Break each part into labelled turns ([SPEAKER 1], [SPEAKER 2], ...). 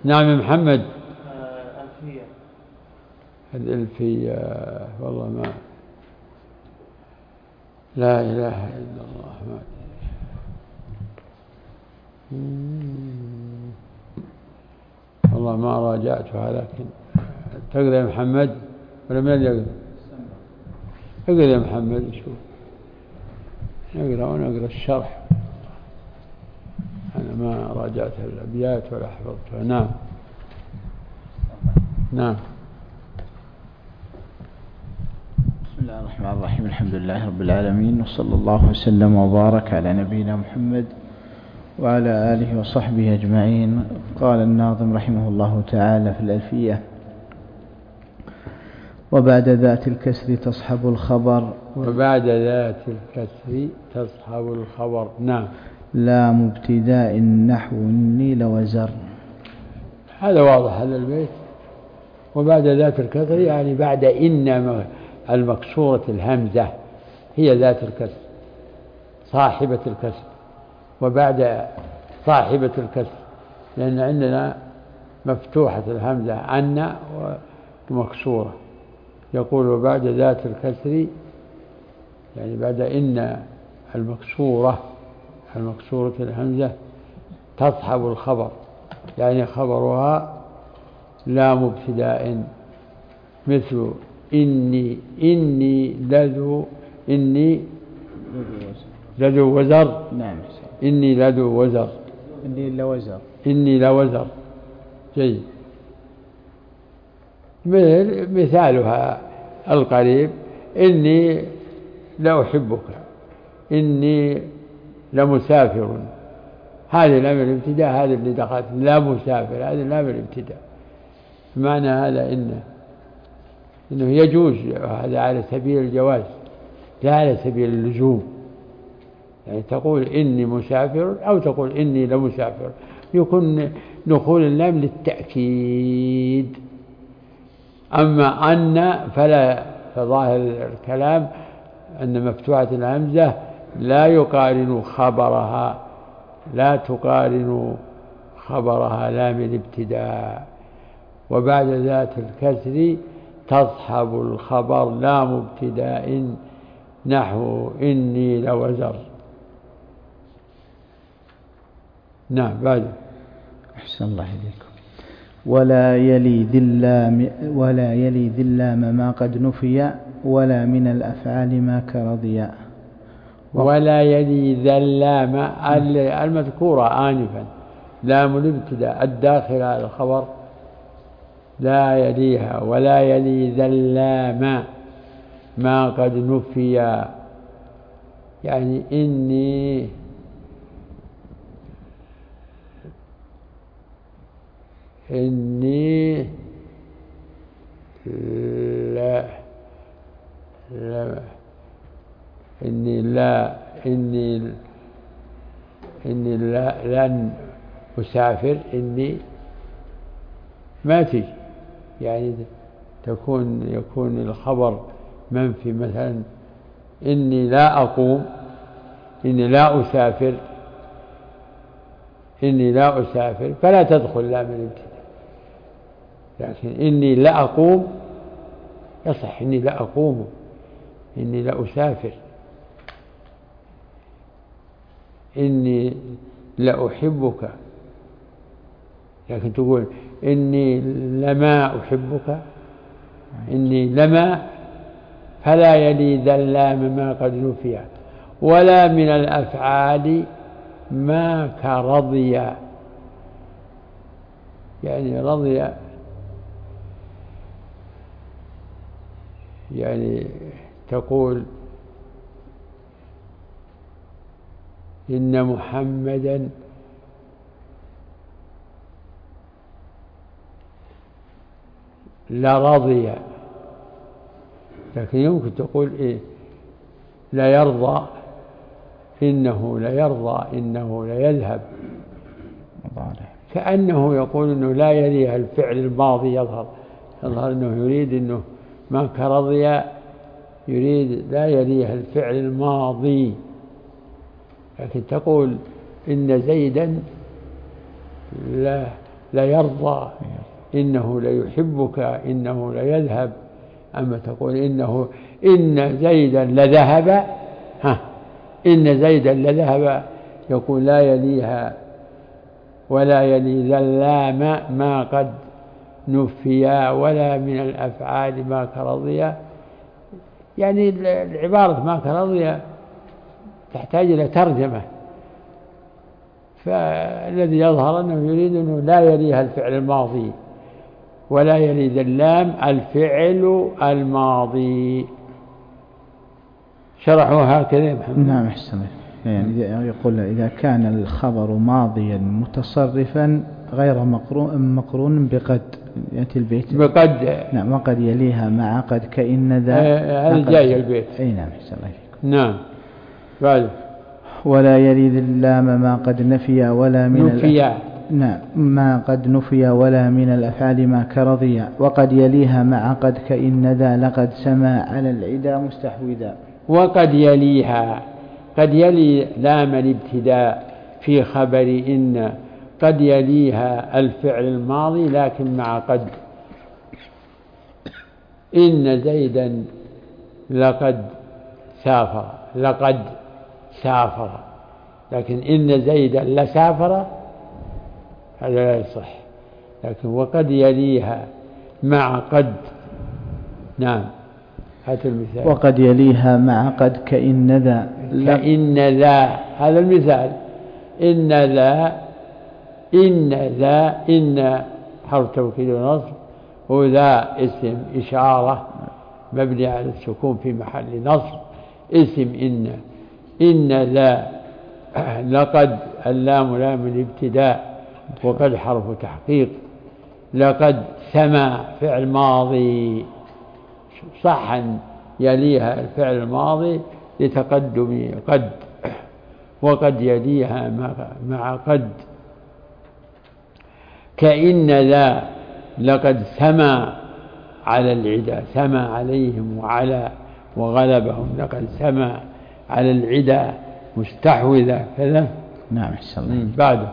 [SPEAKER 1] نعم يا محمد.
[SPEAKER 2] ألفية.
[SPEAKER 1] الألفية والله ما لا إله إلا الله ما والله ما راجعتها، لكن تقرأ يا محمد ولا من يقرأ؟ اقرأ يا محمد شوف، نقرأ ونقرأ الشرح. أنا ما راجعت الأبيات ولا حفظتها. نعم نعم.
[SPEAKER 3] بسم الله الرحمن الرحيم. الحمد لله رب العالمين، وصلى الله وسلم وبارك على نبينا محمد وعلى آله وصحبه أجمعين. قال الناظم رحمه الله تعالى في الألفية: وبعد ذات الكسر تصحب الخبر.
[SPEAKER 1] وبعد ذات الكسر تصحب الخبر. نعم.
[SPEAKER 3] لا مبتداء نحو النيل وزر.
[SPEAKER 1] هذا واضح هذا البيت. وبعد ذات الكسر يعني بعد إن المكسورة الهمزة هي ذات الكسر، صاحبة الكسر. وبعد صاحبة الكسر، لأن عندنا مفتوحة الهمزة عنا ومكسورة. يقول وبعد ذات الكسر يعني بعد إن المكسورة الهمزة تصحب الخبر، يعني خبرها لا مبتداء، مثل إني لذو وزر.
[SPEAKER 3] نعم.
[SPEAKER 1] إني لذو وزر. إني لوزر. جيد. مثالها القريب: إني لأحبك، إني لمسافر. هذه لام الابتداء، هذه اللي دخلت لا مسافر، هذه لام الابتداء. معنى هذا إنه يجوز، هذا على سبيل الجواز لا على سبيل اللزوم. يعني تقول إني مسافر أو تقول إني لمسافر، يكون دخول اللام للتأكيد. أما أن فلا، فظاهر الكلام أن مفتوحة الهمزة لا يقارن خبرها، لا تقارن خبرها لام الابتداء. وبعد ذات الكسر تصحب الخبر لا مبتداء نحو إني لوزر. نعم. بعد
[SPEAKER 3] أحسن الله إليكم. ولا يلي ذي اللام ما قد نفي، ولا من الأفعال ما كرضيا.
[SPEAKER 1] ولا يلي ذا اللام المذكورة آنفا، لام الابتداء الداخل على الخبر لا يليها. ولا يلي ذا اللام ما قد نفي، يعني إني لا لن أسافر. إني ما تجي، يعني يكون الخبر منفي. مثلا إني لا أقوم، إني لا أسافر، إني لا أسافر فلا تدخل لام الابتداء. لكن إني لا أقوم يصح، إني لا أقوم، إني لا أسافر. إني لا أحبك، لكن تقول إني لما أحبك، إني لما، فلا يلي ذا اللام ما قد نفي. ولا من الأفعال ما كرضي، يعني رضي يعني تقول إن محمدا لرضي، لكن يمكن تقول إيه لا يرضى، إنه ليرضى، إنه ليذهب، كأنه يقول إنه لا يليها الفعل الماضي. يظهر أنه يريد إنه ما كرضي، يريد لا يليها الفعل الماضي. لكن تقول إن زيدا ليرضى، إنه ليحبك، إنه ليذهب. أما تقول إن زيدا لذهب، إن زيدا لذهب، يقول لا يليها ولا يلي ذا اللام ما قد نفيا ولا من الأفعال ما كرضيا. يعني العبارة ما كرضيا تحتاج إلى ترجمة، فالذي يظهر أنه يريد أنه لا يليها الفعل الماضي ولا يلي ذا اللام الفعل الماضي. شرحوا هكذا يا محمد.
[SPEAKER 3] نعم أحسن. يعني يقول إذا كان الخبر ماضيا متصرفا غير مقرون بقد، يأتي البيت
[SPEAKER 1] بقد.
[SPEAKER 3] نعم. وقد يليها مع قد كإن ذا.
[SPEAKER 1] هذا جاي البيت.
[SPEAKER 3] أي نعم أحسن الله فيكم.
[SPEAKER 1] نعم. بعد
[SPEAKER 3] ولا يلي ذا اللام ما قد نفي ولا من
[SPEAKER 1] نفيا.
[SPEAKER 3] نعم ما قد نفي ولا من الأفعال ما كرضيا. وقد يليها مع قد كإن ذا لقد سما على العدا مستحوذا.
[SPEAKER 1] وقد يليها، قد يلي لام الابتداء في خبر إن، قد يليها الفعل الماضي لكن مع قد. إن زيدا لقد سافر، لقد سافر، لكن إن زيدا لسافر هذا لا يصح. لكن وقد يليها مع قد. نعم. هات المثال.
[SPEAKER 3] وقد يليها مع قد كإن ذا.
[SPEAKER 1] كإن ذا، هذا المثال. إن ذا، إن ذا، إن حرف توكيد ونصب، وذا اسم إشارة مبني على السكون في محل نصب، اسم إن ذا. لقد اللام لام الابتداء وقد حرف تحقيق. لقد سمع فعل ماضي، صح أن يليها الفعل الماضي لتقدم قد. وقد يليها مع قد. كإن ذا لقد سما على العدا، سما عليهم وعلى وغلبهم. لقد سما على العدا مستحوذة كذا.
[SPEAKER 3] نعم أحسن.
[SPEAKER 1] بعده.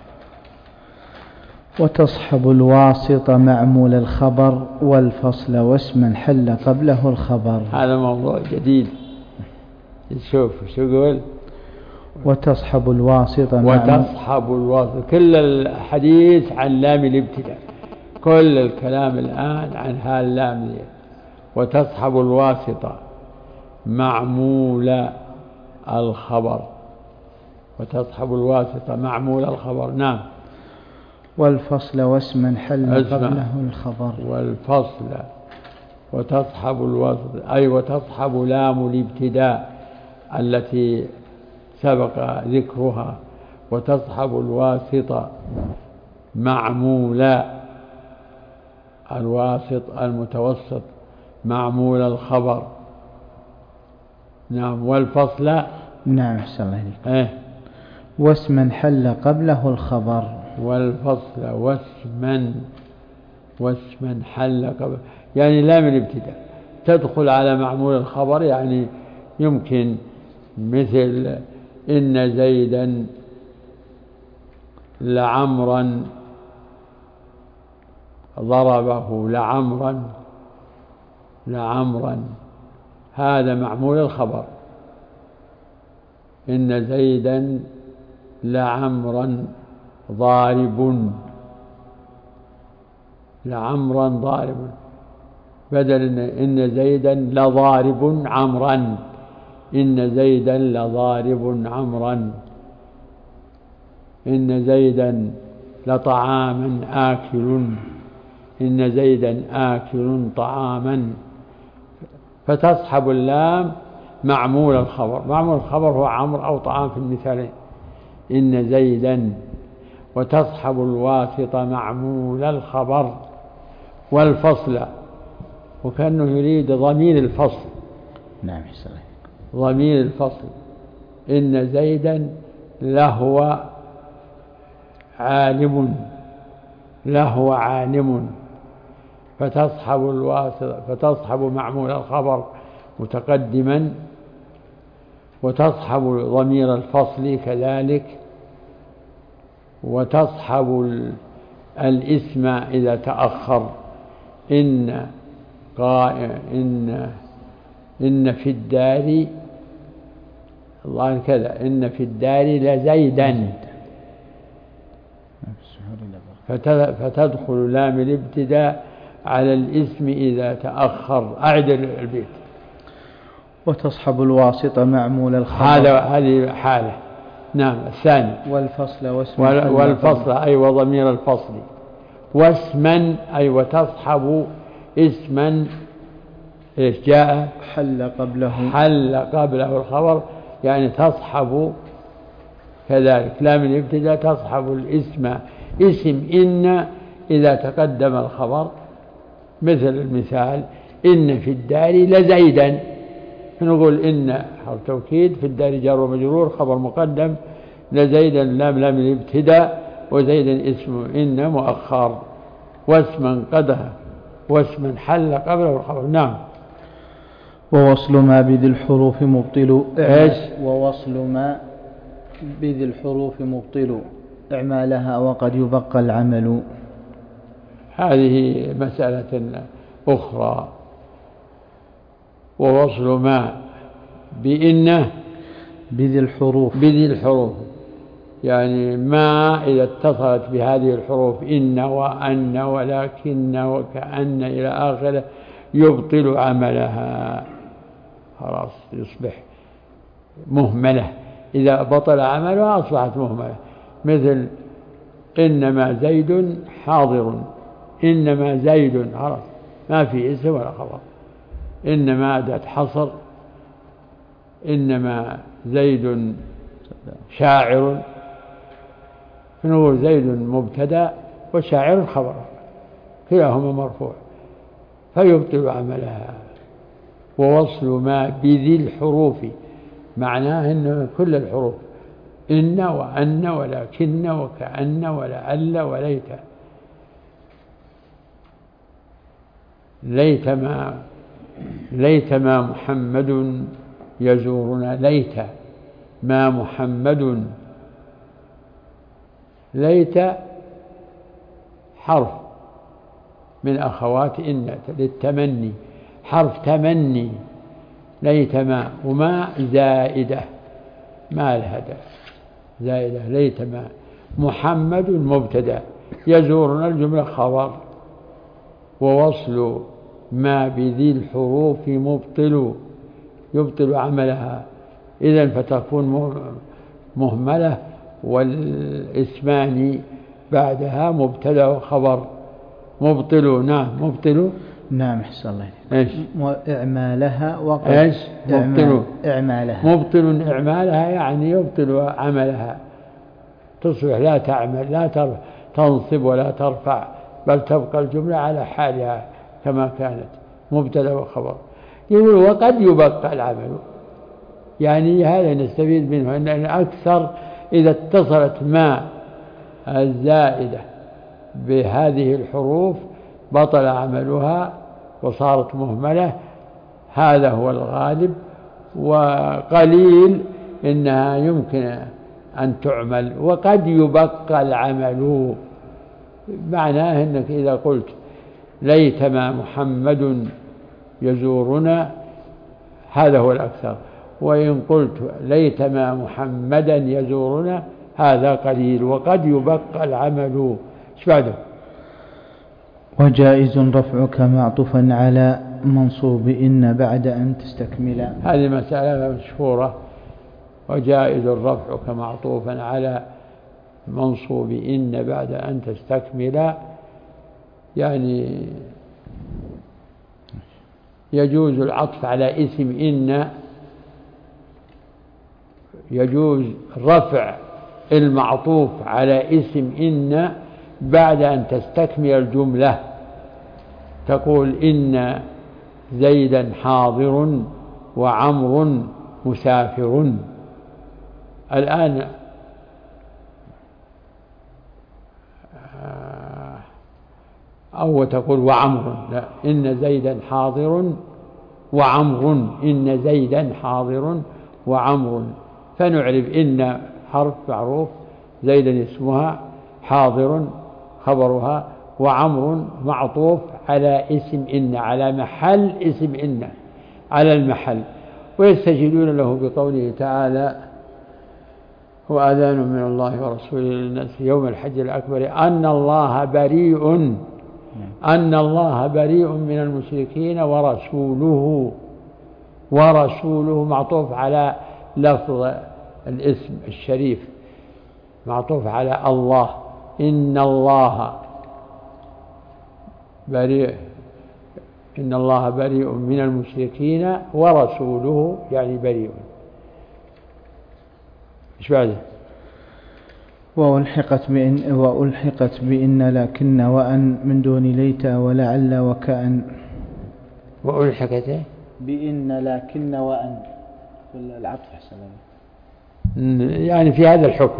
[SPEAKER 3] وتصحب الواسط معمول الخبر والفصل واسما حل قبله الخبر.
[SPEAKER 1] هذا موضوع جديد. شوف شو يقول.
[SPEAKER 3] وتصحب الواسط
[SPEAKER 1] وتصحب الواسط. كل الحديث عن لام الابتداء، كل الكلام الآن عن هاللام دي. وتصحب الواسطة معمول الخبر. وتصحب الواسطة معمول الخبر. نعم.
[SPEAKER 3] والفصل واسما حل قبله الخبر.
[SPEAKER 1] والفصل. وتصحب الواسطة أي وتصحب لام الابتداء التي سبق ذكرها. وتصحب الواسطة معمول الواسط المتوسط معمول الخبر. نعم. والفصل.
[SPEAKER 3] نعم أحسن الله إليك. واسما حل قبله الخبر.
[SPEAKER 1] والفصل واسما حل قبل، يعني لا من ابتداء تدخل على معمول الخبر. يعني يمكن مثل إن زيدا لعمرا ضربه، لعمرا هذا معمول الخبر. إن زيدا لعمرا ضارب، لعمرا ضارب، بدل إن زيدا لضارب عمرا، إن زيدا لضارب عمرا. إن زيدا لطعاما آكل، إن زيدا آكل طعاما. فتصحب اللام معمول الخبر. معمول الخبر هو عمرو أو طعام في المثالين. إن زيدا. وتصحب الواسطة معمول الخبر. والفصل، وكأنه يريد ضمير الفصل.
[SPEAKER 3] نعم.
[SPEAKER 1] ضمير الفصل. إن زيدا لهو عالم، لهو عالم. فتصحب الواسطة، فتصحب معمول الخبر متقدما، وتصحب ضمير الفصل كذلك، وتصحب الاسم إذا تأخر. إن في الدار الله كذا، إن في الدار لزيدا، فتدخل لام الابتداء على الاسم إذا تأخر. أعد البيت.
[SPEAKER 3] وتصحب الواسطة معمول الخبر.
[SPEAKER 1] هذه حالة. نعم. الثاني
[SPEAKER 3] والفصل
[SPEAKER 1] والفصل أي وضمير الفصل. واسما أي وتصحب اسما إيش جاء
[SPEAKER 3] حل
[SPEAKER 1] قبله الخبر، يعني تصحب كذلك لام الابتداء تصحب الاسم، اسم إن إذا تقدم الخبر. مثل المثال إن في الدار لزيدا، نقول إن حرف توكيد، في الدار جار ومجرور، خبر مقدم، لزيدا لام الابتداء، وزيدا اسم إن مؤخر. واسما قدها واسما حل قبله الخبر. نعم.
[SPEAKER 3] ووصل ما بذي الحروف مبطل.
[SPEAKER 1] إيش؟
[SPEAKER 3] ووصل ما بذي الحروف مبطل إعمالها وقد يبقى العمل.
[SPEAKER 1] هذه مسألة أخرى. ووصل ما بإنه
[SPEAKER 3] بذي
[SPEAKER 1] الحروف، يعني ما إذا اتصلت بهذه الحروف إن وأن ولكن وكأن إلى آخره يبطل عملها، خلاص يصبح مهملة. إذا بطل عملها أصبحت مهملة. مثل إنما زيد حاضر، إنما زيد خلاص ما في اسم ولا خبر. إنما أداة حصر. إنما زيد شاعر، نقول زيد مبتدأ وشاعر خبر، كلاهما مرفوع، فيبطل عملها. ووصل ما بذي الحروف معناه أن كل الحروف، إن وأن ولكن وكأن ولعل وليت. ليت ما محمد يزورنا، ليت ما محمد. ليت حرف من أخوات إن للتمني، حرف تمني. ليت ما، وما زائدة ما لها زائدة. ليت ما محمد مبتدأ يزورنا الجملة خبر. ووصل ما بذي الحروف مبطل يبطل عملها، إذن فتكون مهملة، والاسمان بعدها مبتدأ وخبر. مبطل. نعم. مبطل.
[SPEAKER 3] نعم. أحسن الله.
[SPEAKER 1] إيش؟
[SPEAKER 3] وإعمالها وقد
[SPEAKER 1] إيش؟ مبطل.
[SPEAKER 3] إعمالها
[SPEAKER 1] يعني يبطل عملها، تصبح لا تعمل، لا تنصب ولا ترفع، بل تبقى الجملة على حالها كما كانت، مبتدأ وخبر. يقول وقد يبقى العمل، يعني هذا نستفيد منه أن أكثر إذا اتصلت ما الزائدة بهذه الحروف بطل عملها وصارت مهملة، هذا هو الغالب. وقليل إنها يمكن أن تعمل. وقد يبقى العمل معناه أنك إذا قلت ليتما محمد يزورنا هذا هو الأكثر، وإن قلت ليتما محمدا يزورنا هذا قليل. وقد يبقى العمل. ايش بعده؟
[SPEAKER 3] وجائز رفعك معطوفا على منصوب إن بعد أن تستكمل.
[SPEAKER 1] هذه مسألة مشهورة. وجائز رفعك معطوفا على منصوب إن بعد أن تستكمل، يعني يجوز العطف على اسم إن، يجوز رفع المعطوف على اسم إن بعد أن تستكمل الجملة. تقول إن زيدا حاضر وعمر مسافر. الآن أو تقول وعمر، لا، إن زيدا حاضر وعمر، إن زيدا حاضر وعمر. فنعرف إن حرف معروف، زيدا اسمها، حاضر خبرها، وعمر معطوف على اسم إن، على محل اسم إن، على المحل. ويستجيبون له بقوله تعالى: وأذان من الله ورسوله للناس يوم الحج الأكبر أن الله بريء من المشركين ورسوله معطوف على لفظ الاسم الشريف، معطوف على الله. إن الله بريء من المشركين ورسوله، يعني بريء. إيش بعده؟
[SPEAKER 3] وألحقت بإن لكن وأن من دون ليت ولعل وكأن.
[SPEAKER 1] وألحقت
[SPEAKER 3] بإن لكن وأن في العطف حسنا،
[SPEAKER 1] يعني في هذا الحكم،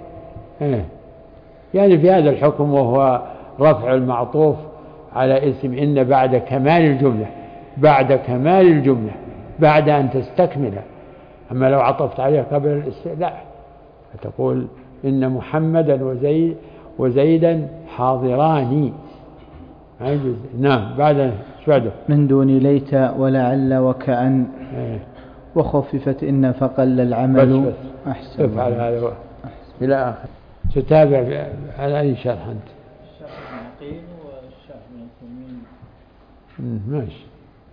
[SPEAKER 1] يعني في هذا الحكم، وهو رفع المعطوف على اسم إن بعد كمال الجملة، بعد أن تستكمل. أما لو عطفت عليه قبل الاستعلاء فتقول إن محمدا وزيدا حاضران. نعم. بعد
[SPEAKER 3] من دون ليت ولعل وكأن. وخففت إن فقل العمل.
[SPEAKER 1] بس أحسن. افعل هذا إلى آخر. تتابع على أي شرح أنت؟
[SPEAKER 3] الشرح المعقين والشرح من التلمين.
[SPEAKER 1] ماشي.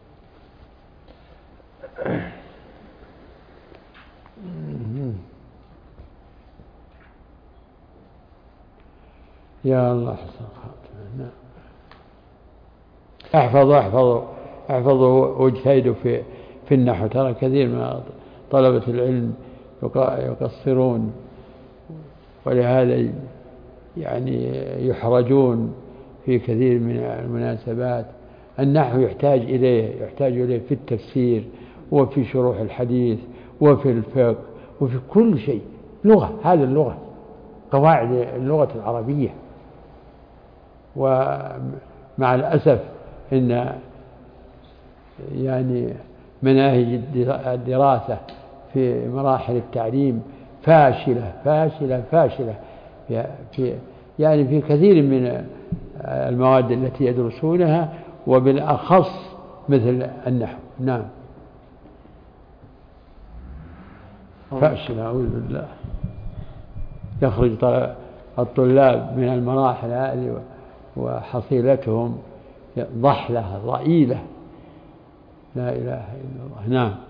[SPEAKER 1] يا الله حسن خاتمة. احفظوا واجتهدوا في النحو. ترى كثير من طلبة العلم يقصرون، ولهذا يعني يحرجون في كثير من المناسبات. النحو يحتاج إليه في التفسير، وفي شروح الحديث، وفي الفقه، وفي كل شيء. هذه اللغة قواعد اللغة العربية. ومع الأسف إن يعني مناهج الدراسة في مراحل التعليم فاشلة في كثير من المواد التي يدرسونها، وبالأخص مثل النحو. نعم. فاشلة، أعوذ بالله. يخرج الطلاب من المراحل هذه وحصيلتهم ضحلة ضئيلة. لا إله إلا الله. نعم.